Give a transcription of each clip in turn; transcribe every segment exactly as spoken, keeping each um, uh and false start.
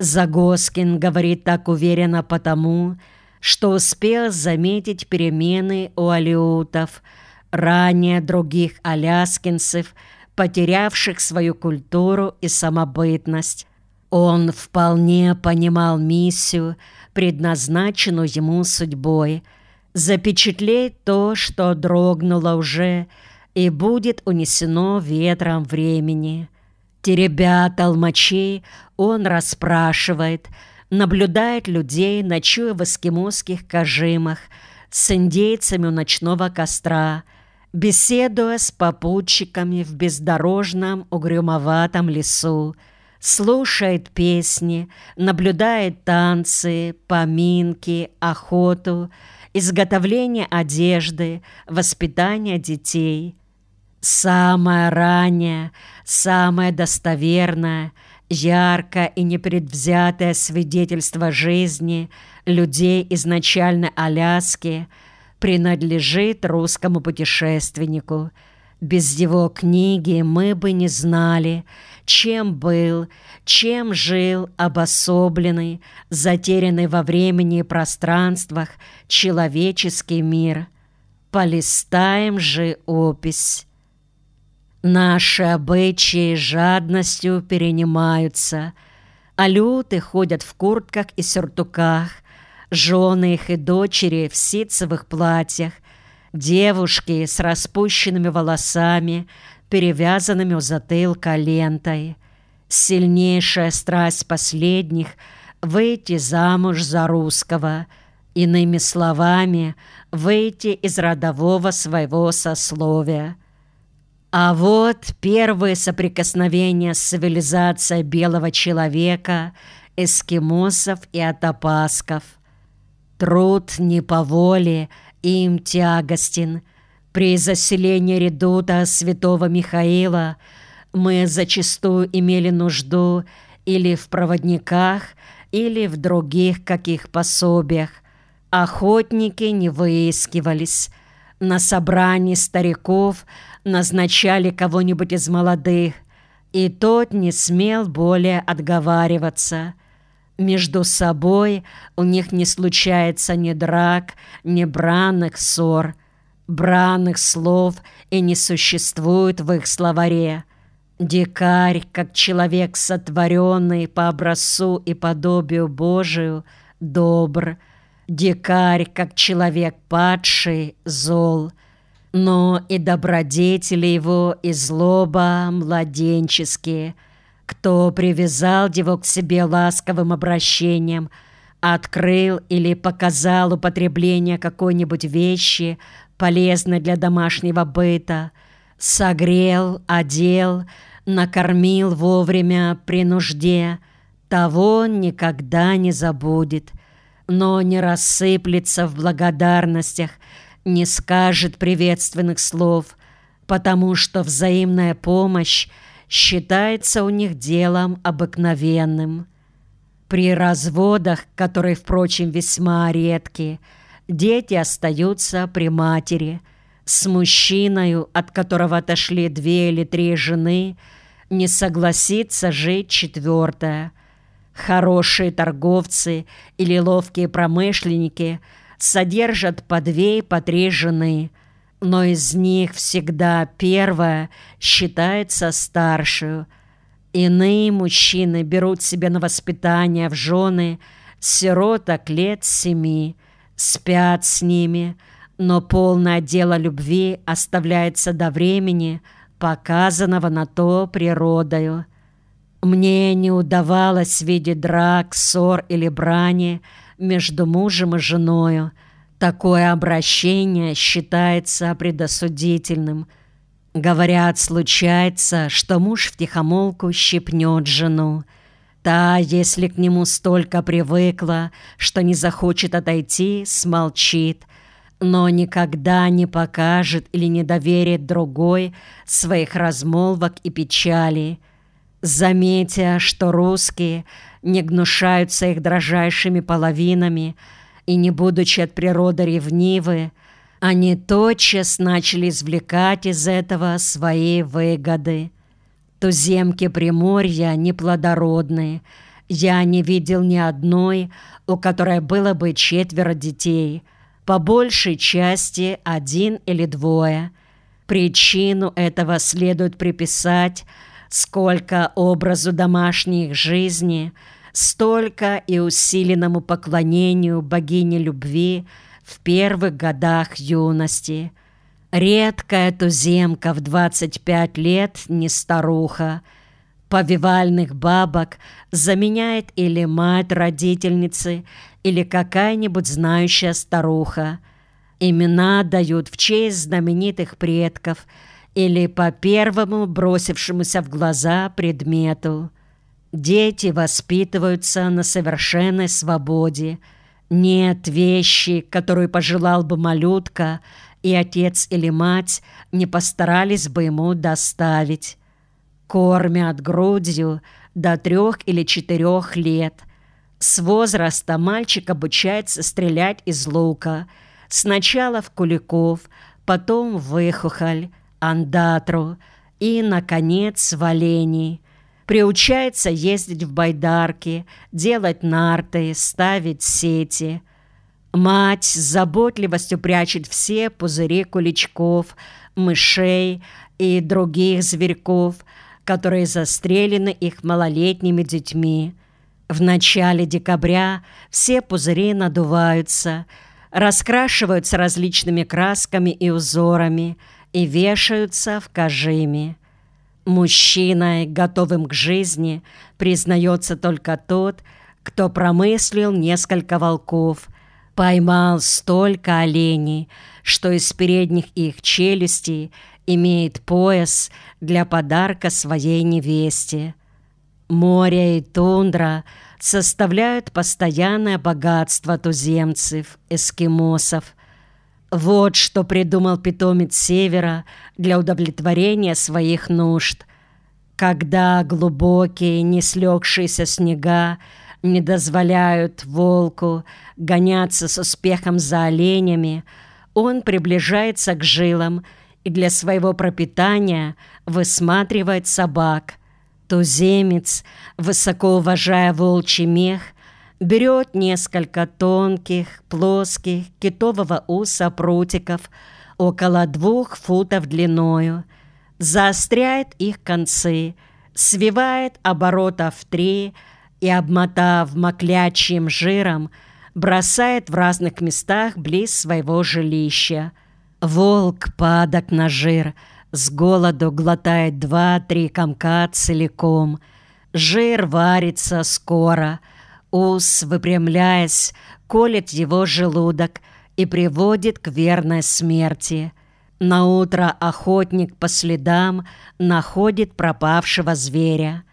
Загоскин говорит так уверенно потому, что успел заметить перемены у алеутов, ранее других аляскинцев, потерявших свою культуру и самобытность. Он вполне понимал миссию, предназначенную ему судьбой, запечатлеть то, что дрогнуло уже и будет унесено ветром времени. Теребя толмачей, он расспрашивает, наблюдает людей, ночуя в эскимосских кажимах, с индейцами у ночного костра, беседуя с попутчиками в бездорожном угрюмоватом лесу, слушает песни, наблюдает танцы, поминки, охоту, изготовление одежды, воспитание детей. Самое раннее, самое достоверное, яркое и непредвзятое свидетельство жизни людей изначальной Аляски принадлежит русскому путешественнику. Без его книги мы бы не знали, чем был, чем жил обособленный, затерянный во времени и пространствах человеческий мир. Полистаем же опись. Наши обычаи жадностью перенимаются. Алеуты ходят в куртках и сюртуках, жены их и дочери в ситцевых платьях, девушки с распущенными волосами, перевязанными у затылка лентой. Сильнейшая страсть последних — выйти замуж за русского, иными словами, выйти из родового своего сословия. А вот первые соприкосновения с цивилизацией белого человека, эскимосов и атапасков. Труд не по воле им тягостен. При заселении редута святого Михаила мы зачастую имели нужду или в проводниках, или в других каких пособиях. Охотники не выискивались. На собрании стариков назначали кого-нибудь из молодых, и тот не смел более отговариваться. Между собой у них не случается ни драк, ни бранных ссор. Бранных слов и не существует в их словаре. Дикарь, как человек, сотворенный по образцу и подобию Божию, добр. Дикарь, как человек падший, зол. Но и добродетели его, и злоба младенческие. Кто привязал его к себе ласковым обращением, открыл или показал употребление какой-нибудь вещи, полезной для домашнего быта, согрел, одел, накормил вовремя при нужде, того никогда не забудет, но не рассыплется в благодарностях, не скажет приветственных слов, потому что взаимная помощь считается у них делом обыкновенным. При разводах, которые, впрочем, весьма редки, дети остаются при матери. С мужчиною, от которого отошли две или три жены, не согласится жить четвертая. Хорошие торговцы или ловкие промышленники содержат по две и по три жены, но из них всегда первая считается старшую. Иные мужчины берут себе на воспитание в жены сироток лет семи, спят с ними, но полное дело любви оставляется до времени, показанного на то природою. Мне не удавалось видеть драк, ссор или брани между мужем и женою. Такое обращение считается предосудительным. Говорят, случается, что муж втихомолку щипнет жену. Та, если к нему столько привыкла, что не захочет отойти, смолчит, но никогда не покажет или не доверит другой своих размолвок и печали. Заметя, что русские не гнушаются их дрожайшими половинами и, не будучи от природы ревнивы, они тотчас начали извлекать из этого свои выгоды. Туземки Приморья неплодородные, Я не видел ни одной, у которой было бы четверо детей, по большей части один или двое. Причину этого следует приписать сколько образу домашней жизни, столько и усиленному поклонению богине любви в первых годах юности. Редкая туземка в двадцать пять лет не старуха. Повивальных бабок заменяет или мать-родительницы, или какая-нибудь знающая старуха. Имена дают в честь знаменитых предков или по первому бросившемуся в глаза предмету. Дети воспитываются на совершенной свободе. Нет вещи, которую пожелал бы малютка, и отец или мать не постарались бы ему доставить. Кормят грудью до трех или четырех лет. С возраста мальчик обучается стрелять из лука. Сначала в куликов, потом в выхухоль, андатру и, наконец, в оленей. Приучается ездить в байдарки, делать нарты, ставить сети. Мать с заботливостью прячет все пузыри куличков, мышей и других зверьков, которые застрелены их малолетними детьми. В начале декабря все пузыри надуваются, раскрашиваются различными красками и узорами и вешаются в кожиме. Мужчиной, готовым к жизни, признается только тот, кто промыслил несколько волков, поймал столько оленей, что из передних их челюстей имеет пояс для подарка своей невесте. Море и тундра составляют постоянное богатство туземцев, эскимосов. Вот что придумал питомец Севера для удовлетворения своих нужд. Когда глубокие, не слегшиеся снега не дозволяют волку гоняться с успехом за оленями, он приближается к жилам и для своего пропитания высматривает собак. Туземец, высоко уважая волчий мех, берет несколько тонких, плоских, китового уса прутиков, около двух футов длиною, заостряет их концы, свивает оборотов в три и, обмотав маклячьим жиром, бросает в разных местах близ своего жилища. Волк падок на жир, с голоду глотает два-три комка целиком. Жир варится скоро, ус, выпрямляясь, колет его желудок и приводит к верной смерти. Наутро охотник по следам находит пропавшего зверя.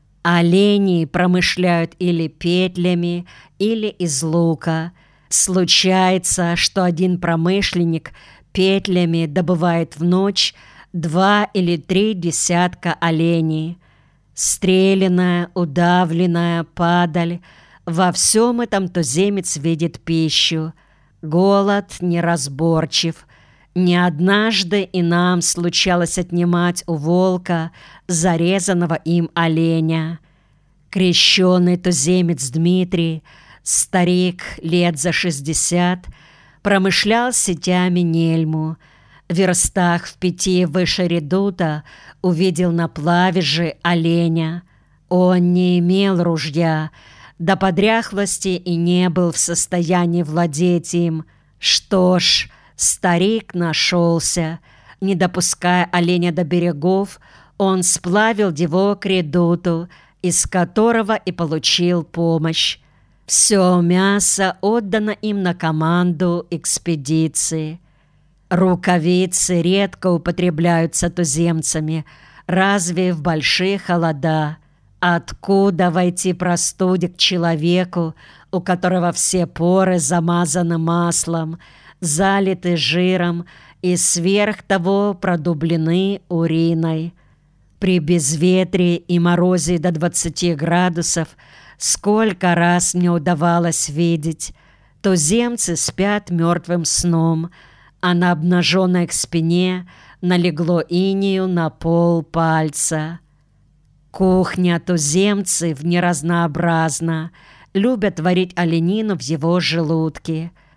Олени промышляют или петлями, или из лука. Случается, что один промышленник петлями добывает в ночь два или три десятка оленей. Стреляная, удавленная, падаль — во всем этом туземец видит пищу. Голод неразборчив. Не однажды и нам случалось отнимать у волка зарезанного им оленя. Крещеный туземец Дмитрий, старик лет за шестьдесят, промышлял сетями нельму. В верстах в пяти выше редута увидел на плавеже оленя. Он не имел ружья, до подряхлости и не был в состоянии владеть им. Что ж, старик нашелся. Не допуская оленя до берегов, он сплавил его к редуту, из которого и получил помощь. Все мясо отдано им на команду экспедиции. Рукавицы редко употребляются туземцами, разве в большие холода. Откуда войти простуде к человеку, у которого все поры замазаны маслом, залиты жиром и сверх того продублены уриной? При безветрии и морозе до двадцати градусов сколько раз мне удавалось видеть, туземцы спят мертвым сном, а на обнаженной их спине налегло инею на пол пальца. Кухня туземцев неразнообразна. Любят варить оленину в его желудке.